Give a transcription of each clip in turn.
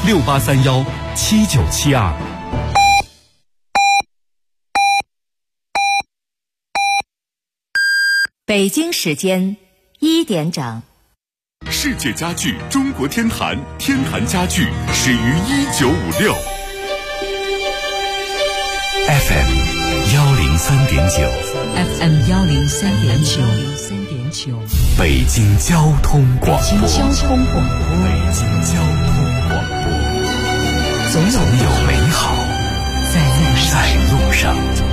68317972。 北京时间1点整。 世界家具中国天坛，天坛家具始于1956。 FM 103.9 FM 103.9， 北京交通广播。 北京交通广播，总有美好在路上。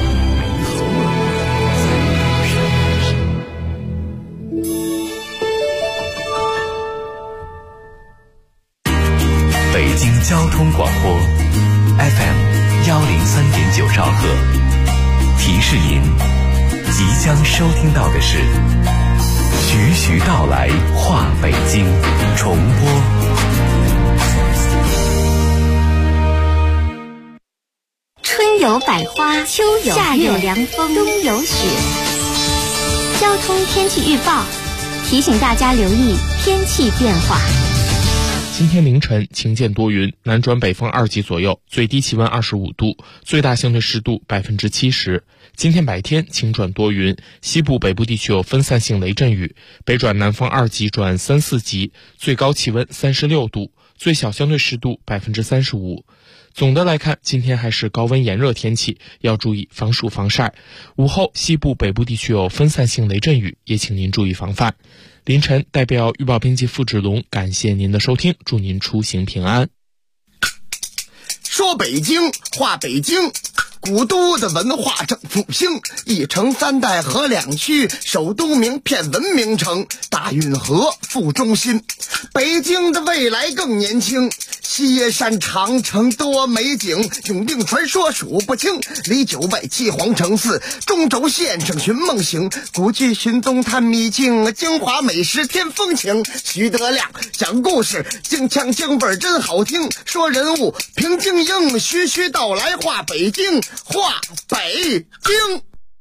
北京交通广播 FM 103.9兆赫，提示您即将收听到的是徐徐道来话北京重播。 春有百花，秋有夏有凉风，冬有雪。交通天气预报提醒大家留意天气变化。 今天凌晨晴间多云，南转北风2级左右，最低气温25度，最大相对湿度70%。今天白天晴转多云，西部北部地区有分散性雷阵雨，北转南风2级转3、4级，最高气温36度，最小相对湿度35%。总的来看，今天还是高温炎热天气，要注意防暑防晒。午后西部北部地区有分散性雷阵雨，也请您注意防范。凌晨代表预报编辑付志龙感谢您的收听，祝您出行平安。 说北京话北京，古都的文化正复兴，一城三代合两区，首都名片文明城，大运河副中心。北京的未来更年轻，西山长城多美景，永定传说数不清，离9外7皇城4，中轴线上寻梦行，古迹寻踪探秘境，京华美食添风情。徐德亮讲故事，京腔京味真好听，说人物平静应，徐徐道来话北京，话北京。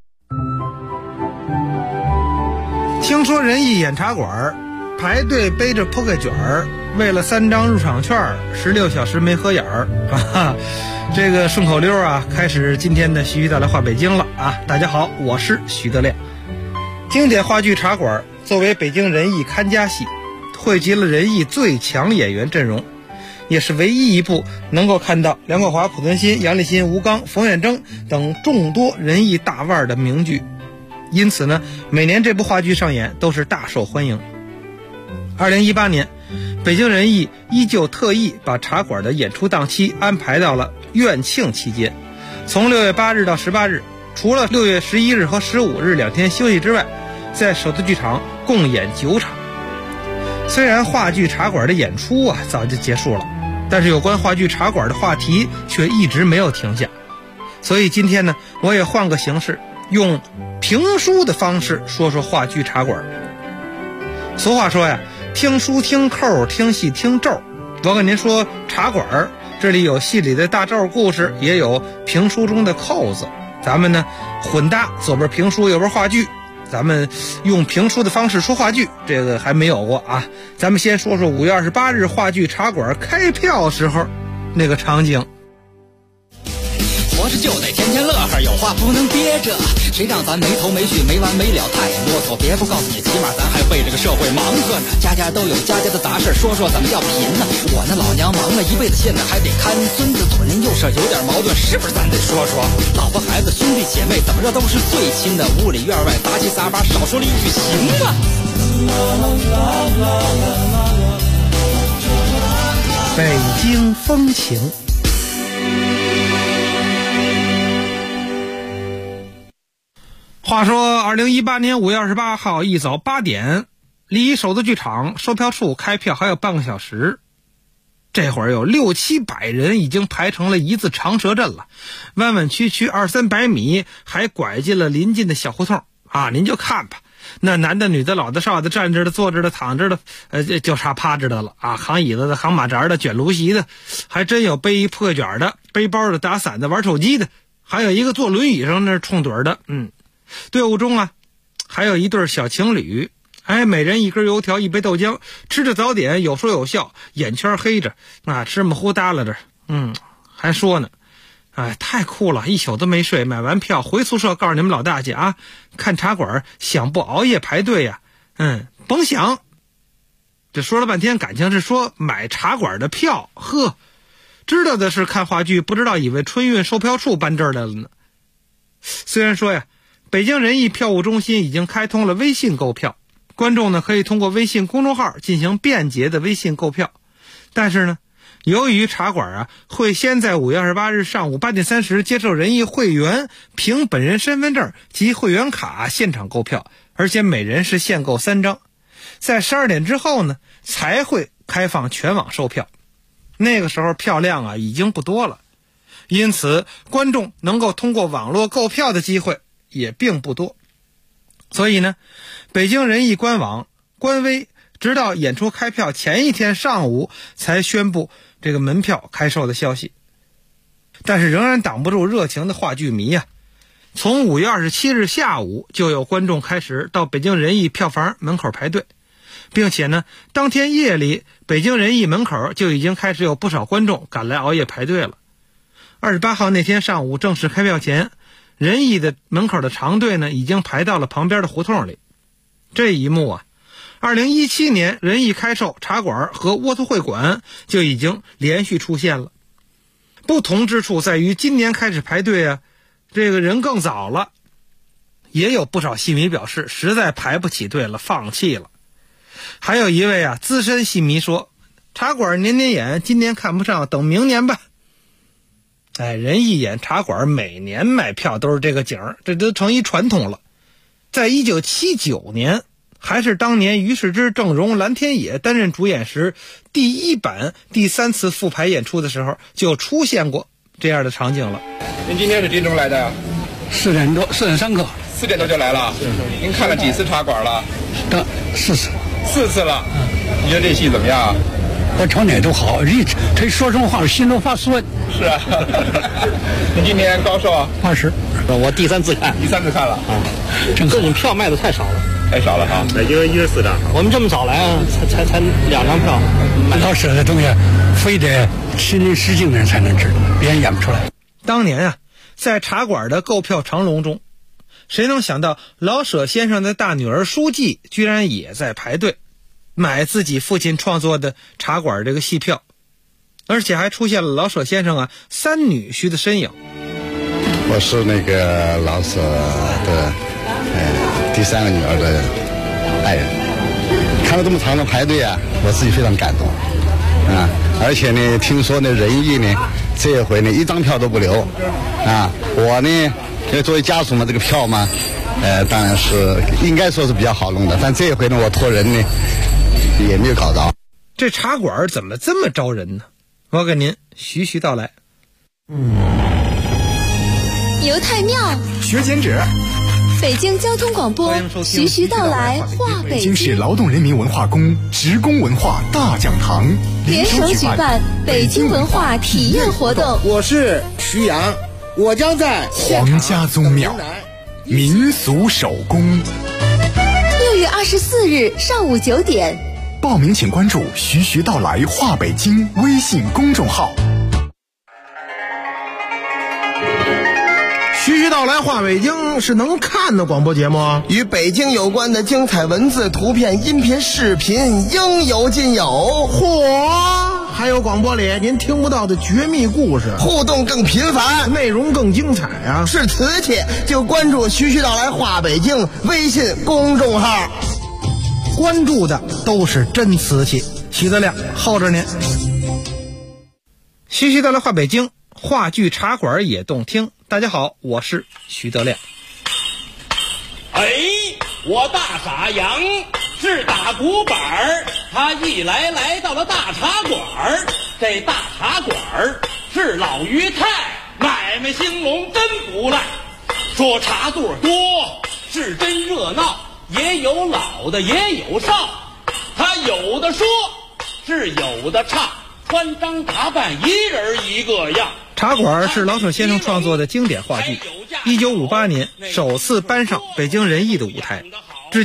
听说仁义眼茶馆排队背着扑克卷儿，为了3张入场券16小时没合眼儿啊！这个顺口溜啊，开始今天的徐徐道来话北京了啊！大家好，我是徐德亮。经典话剧茶馆作为北京仁义看家戏，汇集了仁义最强演员阵容，也是唯一一部能够看到梁国华、濮存昕、杨立新、吴刚、冯远征等众多仁义大腕的名剧。因此呢，每年这部话剧上演都是大受欢迎。2018年，北京人艺依旧特意把茶馆的演出档期安排到了院庆期间，从6月8日到18日，除了6月11日和15日2天休息之外，在首都剧场共演9场。虽然话剧茶馆的演出啊早就结束了，但是有关话剧茶馆的话题却一直没有停下。所以今天呢，我也换个形式，用评书的方式说说话剧茶馆。俗话说呀，听书听扣，听戏听咒。我跟您说茶馆，这里有戏里的大咒故事，也有评书中的扣子。咱们呢混搭，左边评书右边话剧，咱们用评书的方式说话剧，这个还没有过啊。咱们先说说5月28日话剧茶馆开票时候那个场景。 活着就得天天乐呵，有话不能憋着，谁让咱没头没绪没完没了太啰嗦，别不告诉你，起码咱还为这个社会忙活呢。家家都有家家的杂事，说说怎么叫贫呢？我那老娘忙了一辈子，现在还得看孙子，左邻右舍有点矛盾，是不是咱得说说？老婆孩子兄弟姐妹怎么着都是最亲的，屋里院外杂七杂八，少说了一句行吗？ 北京风情。话说2018年5月28号一早8点，离首都剧场售票处开票还有半个小时，这会儿有600-700人已经排成了一字长蛇阵了，弯弯曲曲200-300米，还拐进了临近的小胡同啊！您就看吧，那男的女的老的少的，站着的坐着的躺着的，就差趴着的了啊！扛椅子的，扛马扎的，卷芦席的，还真有背扑克卷的，背包的，打伞的，玩手机的，还有一个坐轮椅上那冲盹的。队伍中啊还有一对小情侣， 每人一根油条一杯豆浆，吃着早点有说有笑，眼圈黑着芝麻糊耷拉着，还说呢，太酷了，一宿都没睡，买完票回宿舍告诉你们老大姐看茶馆想不熬夜排队呀，甭想。这说了半天感情是说买茶馆的票，知道的是看话剧，不知道以为春运售票处搬这儿来了呢。虽然说呀，北京人艺票务中心已经开通了微信购票，观众呢可以通过微信公众号进行便捷的微信购票，但是呢，由于茶馆会先在5月28日上午8点30接受人艺会员凭本人身份证及会员卡现场购票，而且每人是限购3张，在12点之后呢才会开放全网售票，那个时候票量已经不多了，因此观众能够通过网络购票的机会也并不多。所以呢，北京人艺官网官微直到演出开票前一天上午才宣布这个门票开售的消息，但是仍然挡不住热情的话剧迷从5月27日下午就有观众开始到北京人艺票房门口排队，并且呢，当天夜里北京人艺门口就已经开始有不少观众赶来熬夜排队了。28号那天上午正式开票前，人艺的门口的长队呢已经排到了旁边的胡同里。这一幕2017年人艺开售茶馆和沃特会馆就已经连续出现了。不同之处在于今年开始排队这个人更早了，也有不少戏迷表示实在排不起队了，放弃了。还有一位资深戏迷说，茶馆年年演，今年看不上，等明年吧。人艺演茶馆每年卖票都是这个景儿，这都成一传统了。在1979年，还是当年于世之、郑荣、蓝天野担任主演时，第1版第3次复排演出的时候就出现过这样的场景了。 您今天是几点钟来的呀？4点上课。4点多就来了。您看了几次茶馆了？4次。4次了。你觉得这戏怎么样？ 我瞅哪都好，这说什么话心都发酸。 是啊。您今年高寿 ？20。我第3次看。 第3次看了这你们票卖的太少了。 太少了哈。 北京1月4张。 我们这么早来才2张票。老舍的东西非得亲临实境的人才能知道，别人演不出来。 当年在茶馆的购票长龙中，谁能想到老舍先生的大女儿书记居然也在排队买自己父亲创作的茶馆这个戏票，而且还出现了老舍先生3女婿的身影。 我是那个老舍的第3个女儿的爱人，看了这么长的排队我自己非常感动而且呢，听说呢人艺呢这回呢1张票都不留我呢因为作为家属嘛，这个票嘛当然是应该说是比较好弄的，但这回呢我托人呢也没有搞着。 这茶馆怎么这么招人呢？我给您徐徐道来。 游太庙学剪纸， 北京交通广播徐徐道来话北京市劳动人民文化宫职工文化大讲堂联手举办北京文化体验活动。 我是徐阳，我将在皇家宗庙民俗手工 6月24日上午9点， 报名请关注徐徐道来话北京微信公众号。 徐徐道来话北京是能看的广播节目， 与北京有关的精彩文字、图片、音频、视频应有尽有。 嚯，还有广播里您听不到的绝密故事， 互动更频繁， 内容更精彩是瓷器就关注徐徐道来话北京微信公众号， 关注的都是真瓷器。徐德亮候着您。 徐徐道来话北京，话剧茶馆也动听。大家好，我是徐德亮。 我大傻羊是打鼓板儿，他一来到了大茶馆儿。这大茶馆儿是老于太，买卖兴隆真不赖。说茶座多是真热闹，也有老的也有少，他有的说是有的唱，穿张打扮一人一个样。 茶馆是老舍先生创作的经典话剧，1958年首次搬上北京人艺的舞台，至今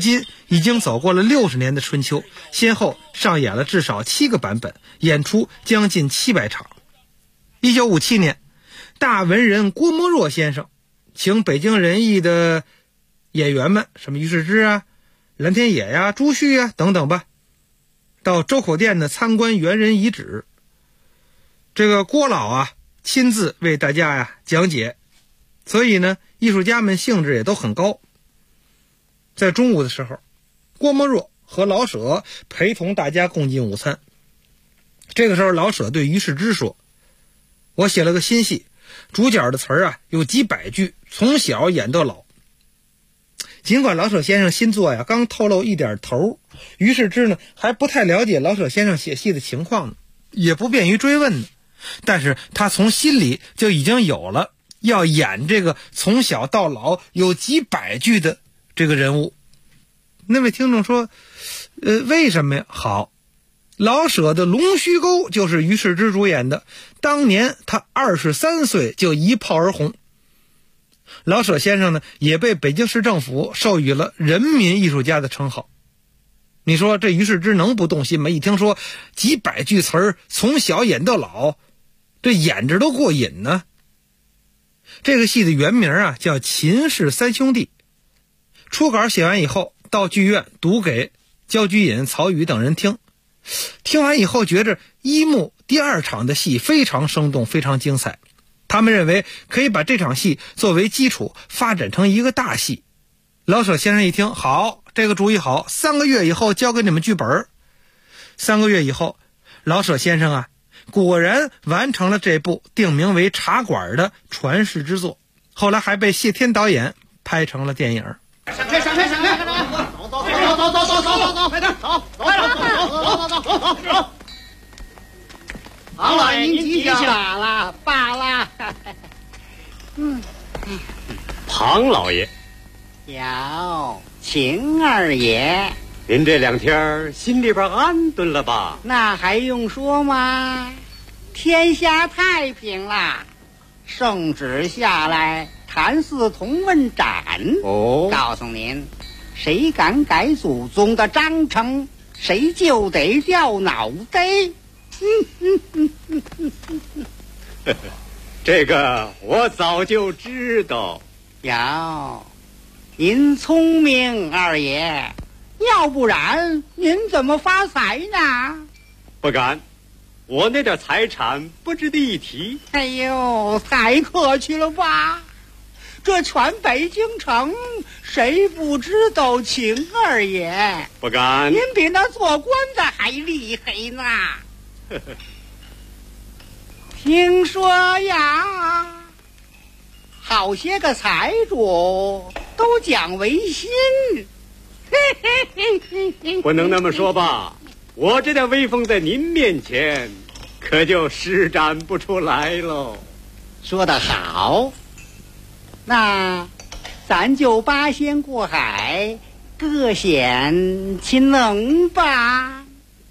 已经走过了60年的春秋，先后上演了至少7个版本，演出将近700场。1957年，大文人郭沫若先生请北京人艺的演员们，什么于世之啊、蓝天野呀、朱旭啊等等吧，到周口店呢参观猿人遗址。这个郭老啊亲自为大家呀讲解，所以呢艺术家们兴致也都很高。在中午的时候，郭沫若和老舍陪同大家共进午餐。这个时候老舍对于世之说，我写了个新戏，主角的词儿啊有几百句，从小演到老。尽管老舍先生新作呀刚透露一点头，于世之呢还不太了解老舍先生写戏的情况呢，也不便于追问呢，但是他从心里就已经有了要演这个从小到老有几百句的这个人物。那位听众说为什么呀？好，老舍的《龙须沟》就是于世之主演的，当年他23岁就一炮而红。老舍先生呢也被北京市政府授予了人民艺术家的称号。你说这于世之能不动心吗？一听说几百句词儿从小演到老，这演着都过瘾呢。这个戏的原名啊叫《秦氏三兄弟》，初稿写完以后到剧院读给焦菊隐、曹禺等人听，听完以后觉着一幕第2场的戏非常生动，非常精彩。他们认为可以把这场戏作为基础发展成一个大戏。老舍先生一听，好，这个主意好，3个月以后交给你们剧本。3个月以后，老舍先生啊果然完成了这部定名为《茶馆》的传世之作，后来还被谢天导演拍成了电影。 闪开，快点，走！庞老爷您吉祥了，罢了。 庞老爷， 有秦二爷， 您这2天心里边安顿了吧？ 那还用说吗？天下太平了，圣旨下来，谭嗣同问斩。 哦， 告诉您，谁敢改祖宗的章程，谁就得掉脑袋。 这个我早就知道。 哟，您聪明，二爷，要不然您怎么发财呢？ 不敢，我那点财产不值得一提。 哎呦，太客气了吧！这全北京城谁不知道秦二爷？ 不敢， 您比那做官的还厉害呢。听说呀，好些个财主都讲维新。 不能那么说吧，我这点威风在您面前可就施展不出来喽。 说得好，那咱就八仙过海，各显其能吧。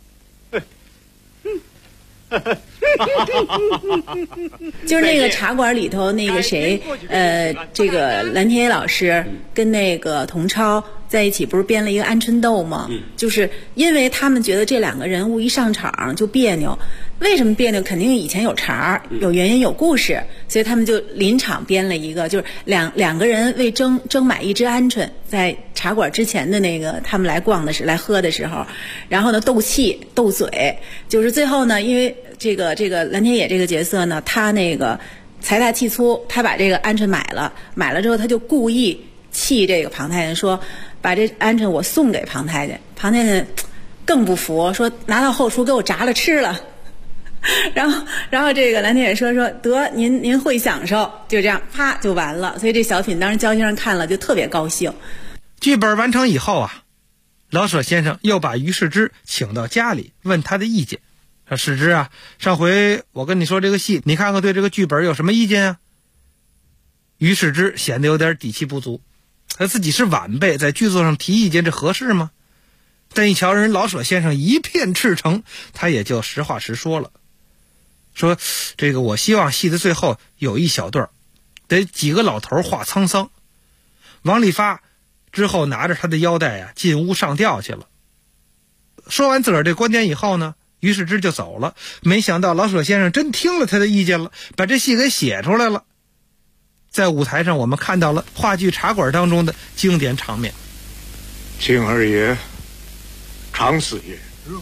就是那个茶馆里头那个谁，这个蓝天野老师跟那个童超在一起，不是编了一个鹌鹑豆吗？就是因为他们觉得这2个人物一上场就别扭。为什么别扭？肯定以前有茬，有原因，有故事，所以他们就临场编了一个，就是两个人为争买一只鹌鹑，在茶馆之前的那个他们来喝的时候，然后呢斗气斗嘴，就是最后呢，因为这个蓝天野这个角色呢，他那个财大气粗，他把这个鹌鹑买了之后，他就故意气这个庞太监，说把这鹌鹑我送给庞太监，庞太监更不服，说拿到后厨给我炸了吃了。然后这个蓝天野说得您会享受，就这样啪就完了。所以这小品当时焦先生看了就特别高兴。 剧本完成以后啊，老舍先生又把于世之请到家里问他的意见。说世之啊，上回我跟你说这个戏，你看看对这个剧本有什么意见啊？于世之显得有点底气不足，他自己是晚辈，在剧作上提意见这合适吗？但一瞧人老舍先生一片赤诚，他也就实话实说了。说这个我希望戏的最后有一小段得几个老头画沧桑，王利发之后拿着他的腰带进屋上吊去了。说完自个儿这观点以后呢，于世之就走了。没想到老舍先生真听了他的意见了，把这戏给写出来了。在舞台上我们看到了话剧《茶馆》当中的经典场面。 秦二爷，常四爷，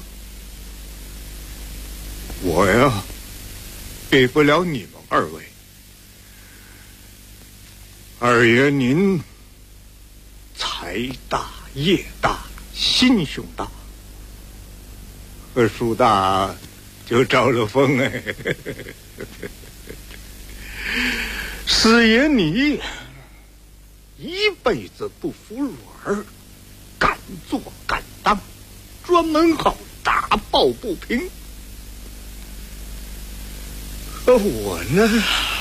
我呀比不了你们二位。二爷您财大业大心胸大，树大就招了风哎。四爷你一辈子不服软，敢做敢当，专门好打抱不平。我呢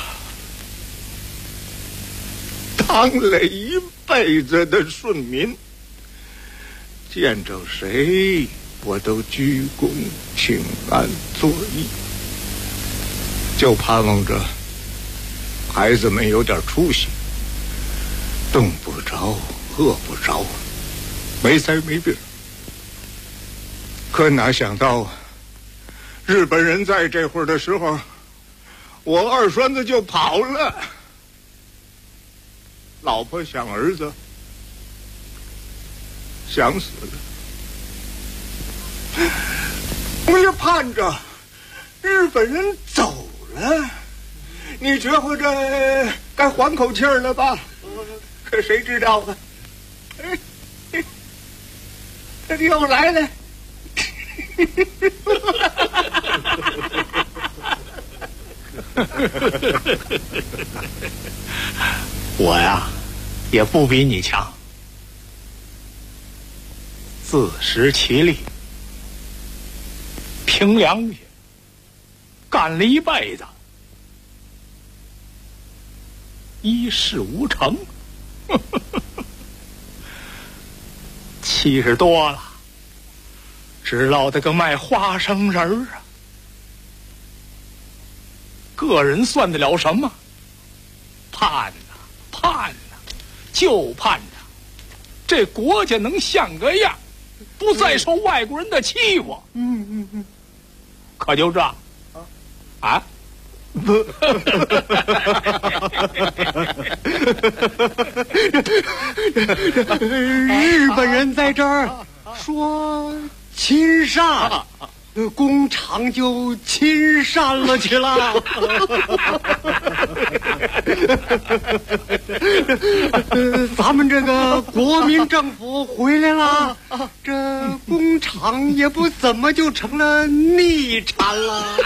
当了一辈子的顺民，见着谁我都鞠躬请安作揖，就盼望着孩子们有点出息，冻不着饿不着，没灾没病。可哪想到日本人在这会儿的时候，我二栓子就跑了，老婆想儿子，想死了。我也盼着日本人走了，你觉乎这该缓口气儿了吧？可谁知道啊？这又来了。我呀也不比你强，自食其力，凭良心干了一辈子，一事无成。70多了，只落得个卖花生仁儿啊。个人算得了什么？盼呐盼呐，就盼着这国家能像个样，不再受外国人的欺负。可就这啊？不， 日本人在这儿说亲善，工厂就亲善了去了。咱们这个国民政府回来了，这工厂也不怎么就成了逆产了。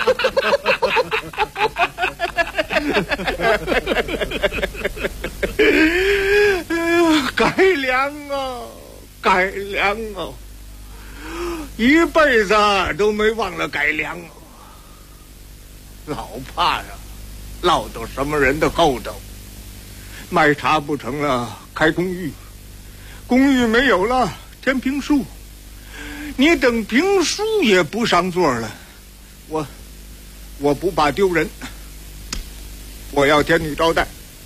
改良啊，改良啊！一辈子都没忘了改良啊！老怕呀，落到什么人的后头。卖茶不成了，开公寓；公寓没有了，填评书。你等评书也不上座了，我不怕丢人，我要添你招待。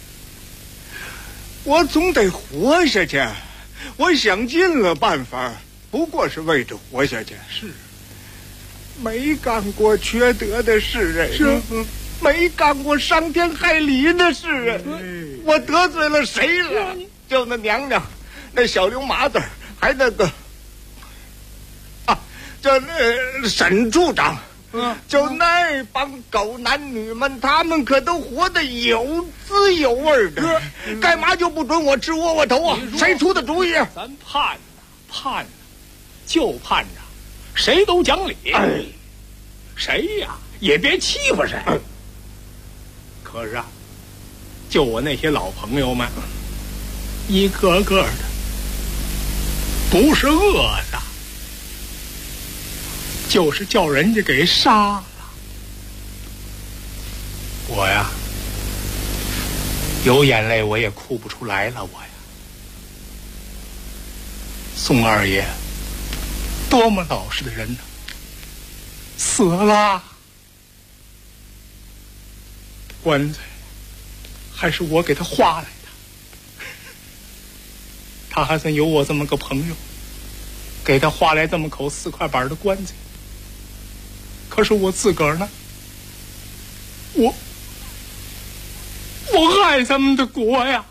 我总得活下去，我想尽了办法，不过是为着活下去。是，没干过缺德的事，是，没干过伤天害理的事。我得罪了谁了？就那娘娘，那小刘麻子，还那个就那沈处长。就那帮狗男女们，他们可都活得有滋有味的，干嘛就不准我吃窝窝头啊？谁出的主意？咱盼盼就盼着谁都讲理，谁呀也别欺负谁。可是啊，就我那些老朋友们，一个个的不是饿的，就是叫人家给杀了。我呀，有眼泪我也哭不出来了。我呀，宋二爷多么老实的人呢，死了，棺材还是我给他花来的， 他还算有我这么个朋友，给他划来这么口4块板的关子。可是我自个儿呢，我爱咱们的国呀，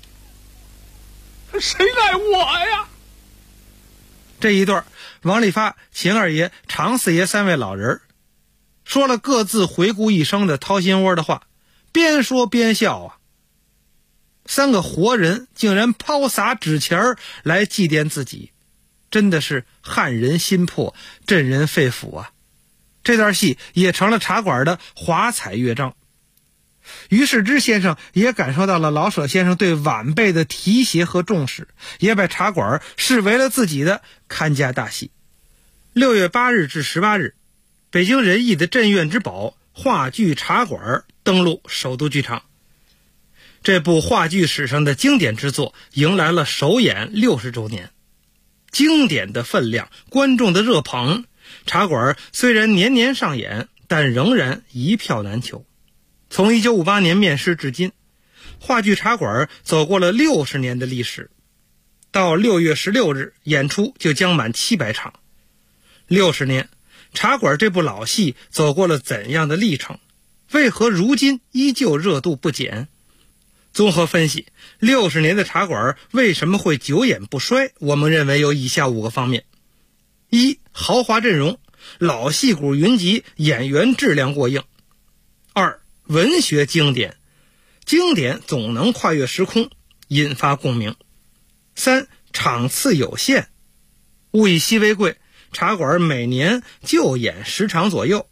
谁爱我呀？ 这一段，王利发、秦二爷、常四爷3位老人说了各自回顾一生的掏心窝的话，边说边笑啊。3个活人竟然抛洒纸钱来祭奠自己，真的是撼人心魄，震人肺腑啊！这段戏也成了茶馆的华彩乐章。于世之先生也感受到了老舍先生对晚辈的提携和重视，也把茶馆视为了自己的看家大戏。6月8日至18日，北京人艺的镇院之宝话剧茶馆登陆首都剧场。这部话剧史上的经典之作迎来了首演60周年，经典的分量，观众的热捧，茶馆虽然年年上演，但仍然一票难求。从1958年面世至今，话剧茶馆走过了60年的历史，到6月16日演出就将满700场。60年，茶馆这部老戏走过了怎样的历程？为何如今依旧热度不减？综合分析，60年的茶馆为什么会久演不衰？我们认为有以下5个方面： 1. 豪华阵容，老戏骨云集，演员质量过硬。 2. 文学经典，经典总能跨越时空，引发共鸣。 3. 场次有限，物以稀为贵，茶馆每年就演10场左右。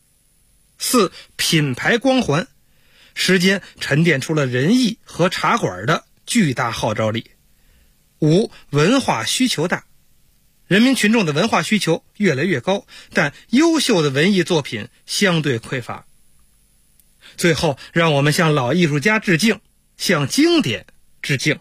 4. 品牌光环，时间沉淀出了人艺和茶馆的巨大号召力。 5. 文化需求大，人民群众的文化需求越来越高，但优秀的文艺作品相对匮乏。最后，让我们向老艺术家致敬，向经典致敬。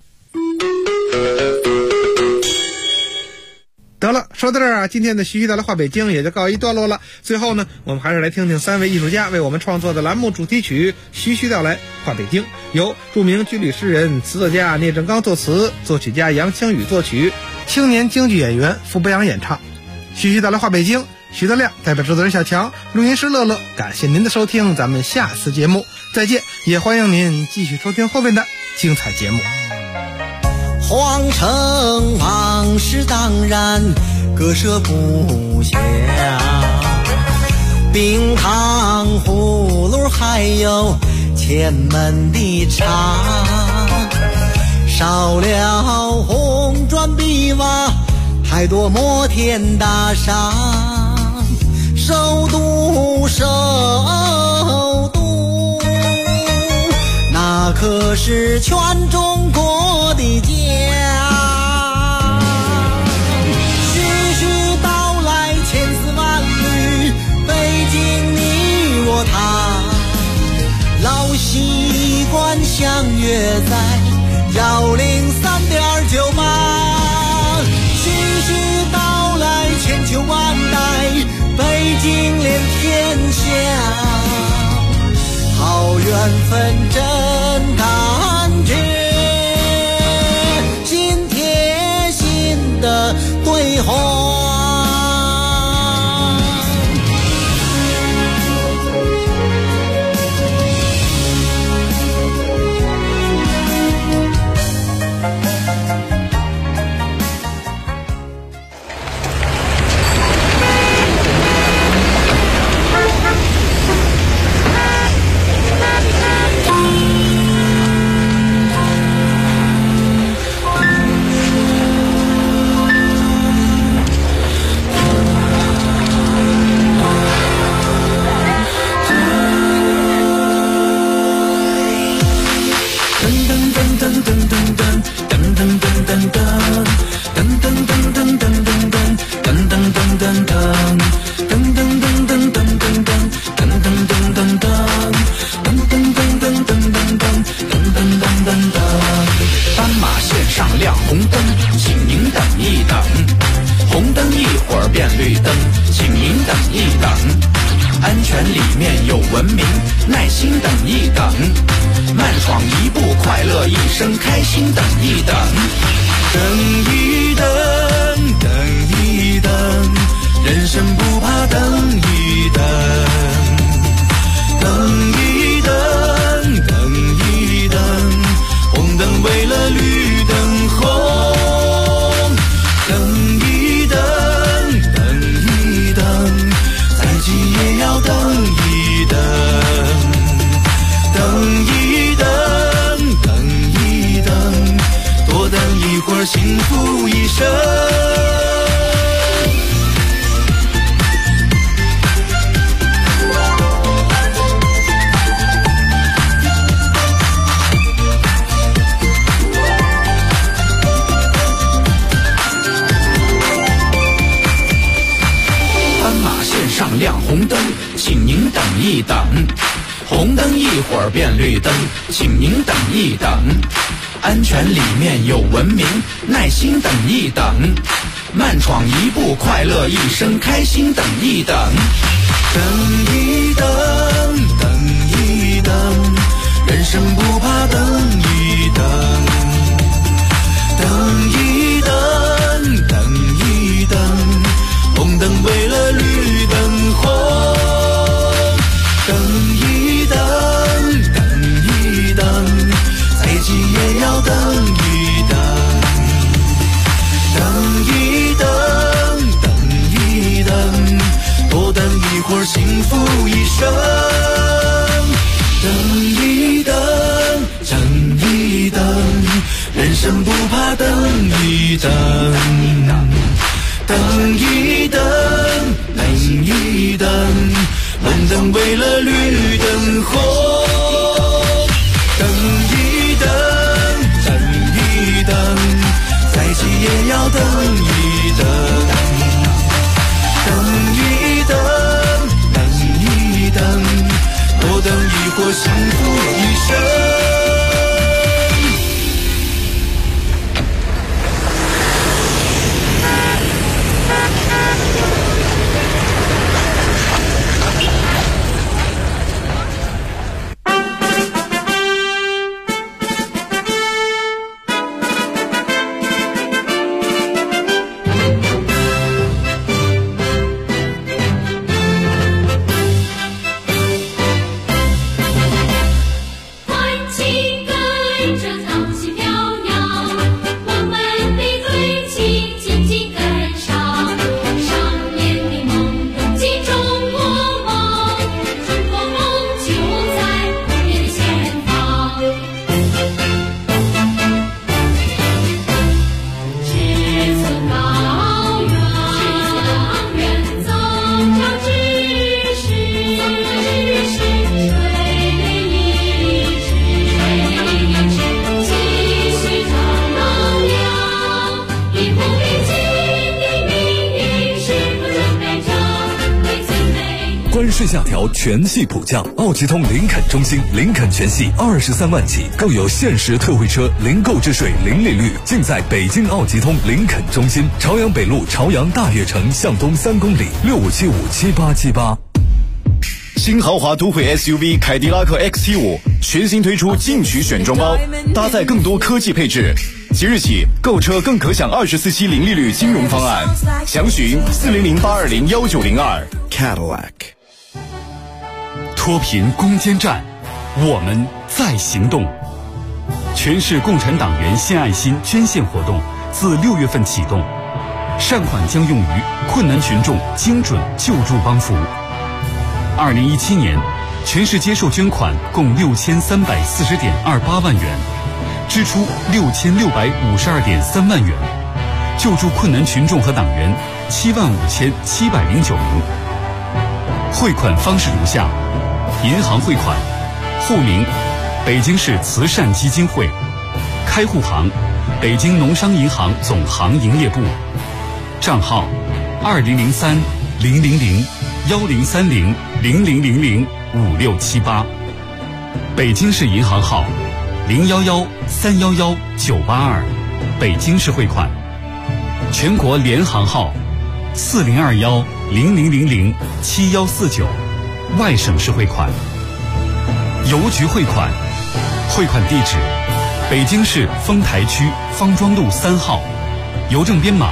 得了，说到这儿啊，今天的徐徐道来话北京也就告一段落了。最后呢，我们还是来听听3位艺术家为我们创作的栏目主题曲《徐徐道来话北京》，由著名军旅诗人、词作家聂政刚作词，作曲家杨清宇作曲，青年京剧演员傅博阳演唱。徐徐道来话北京，徐德亮代表制作人小强，录音师乐乐，感谢您的收听，咱们下次节目再见，也欢迎您继续收听后面的精彩节目。 皇城往事当然割舍不下，冰糖葫芦还有前门的茶，少了红砖碧瓦，还多摩天大厦。首都首都，那可是全中国的家。徐徐道来千丝万缕，北京你我他，老习惯相约在103.98。徐徐道来千秋万代，北京连天下，好缘分真感觉，心贴心的对话。 斑马线上亮红灯，请您等一等。红灯一会儿变绿灯，请您等一等。安全里面有文明，耐心等一等。慢闯一步，快乐一生，开心等一等。 等一等，等一等，人生不怕等一等，等一等，等一等，红灯为了绿灯红，等一等，等一等，再急也要等一等，等一等，等一等，多等一会儿幸福一生。 亮红灯，请您等一等。红灯一会儿变绿灯，请您等一等。安全里面有文明，耐心等一等。慢闯一步，快乐一生，开心等一等。 等一等，等一等，人生不怕等一等。等一等，等一等，红灯为了绿灯红，等一等，等一等，再急也要等一等，等一等，等一等，多等一会儿幸福一生，等一等，等一等，人生不怕等一等，等一等，等一等，红灯为了绿灯红，等一等，等一等，再急也要等一等，等一等，等一等，多等一会儿幸福一生。 顺下调全系普降，奥吉通林肯中心林肯全系23万起，更有限时特惠车，零购置税，零利率，尽在北京奥吉通林肯中心，朝阳北路朝阳大悦城向东3公里，65757878。 新豪华都会 SUV 凯迪拉克 XT5 全新推出进取选装包，搭载更多科技配置。即日起购车更可享24期零利率金融方案，详询400-820-1902 Cadillac。 脱贫攻坚战，我们在行动。全市共产党员献爱心捐献活动自6月份启动，善款将用于困难群众精准救助帮扶。2017年，全市接受捐款共6340.28万元，支出6652.3万元，救助困难群众和党员75709名。汇款方式如下：银行汇款，户名北京市慈善基金会，开户行北京农商银行总行营业部，账号2030-000-1030-0000-5678，北京市银行号011-311-982，北京市汇款，全国联行号4021-0000-7149，外省市汇款。邮局汇款，汇款地址北京市丰台区方庄路3号，邮政编码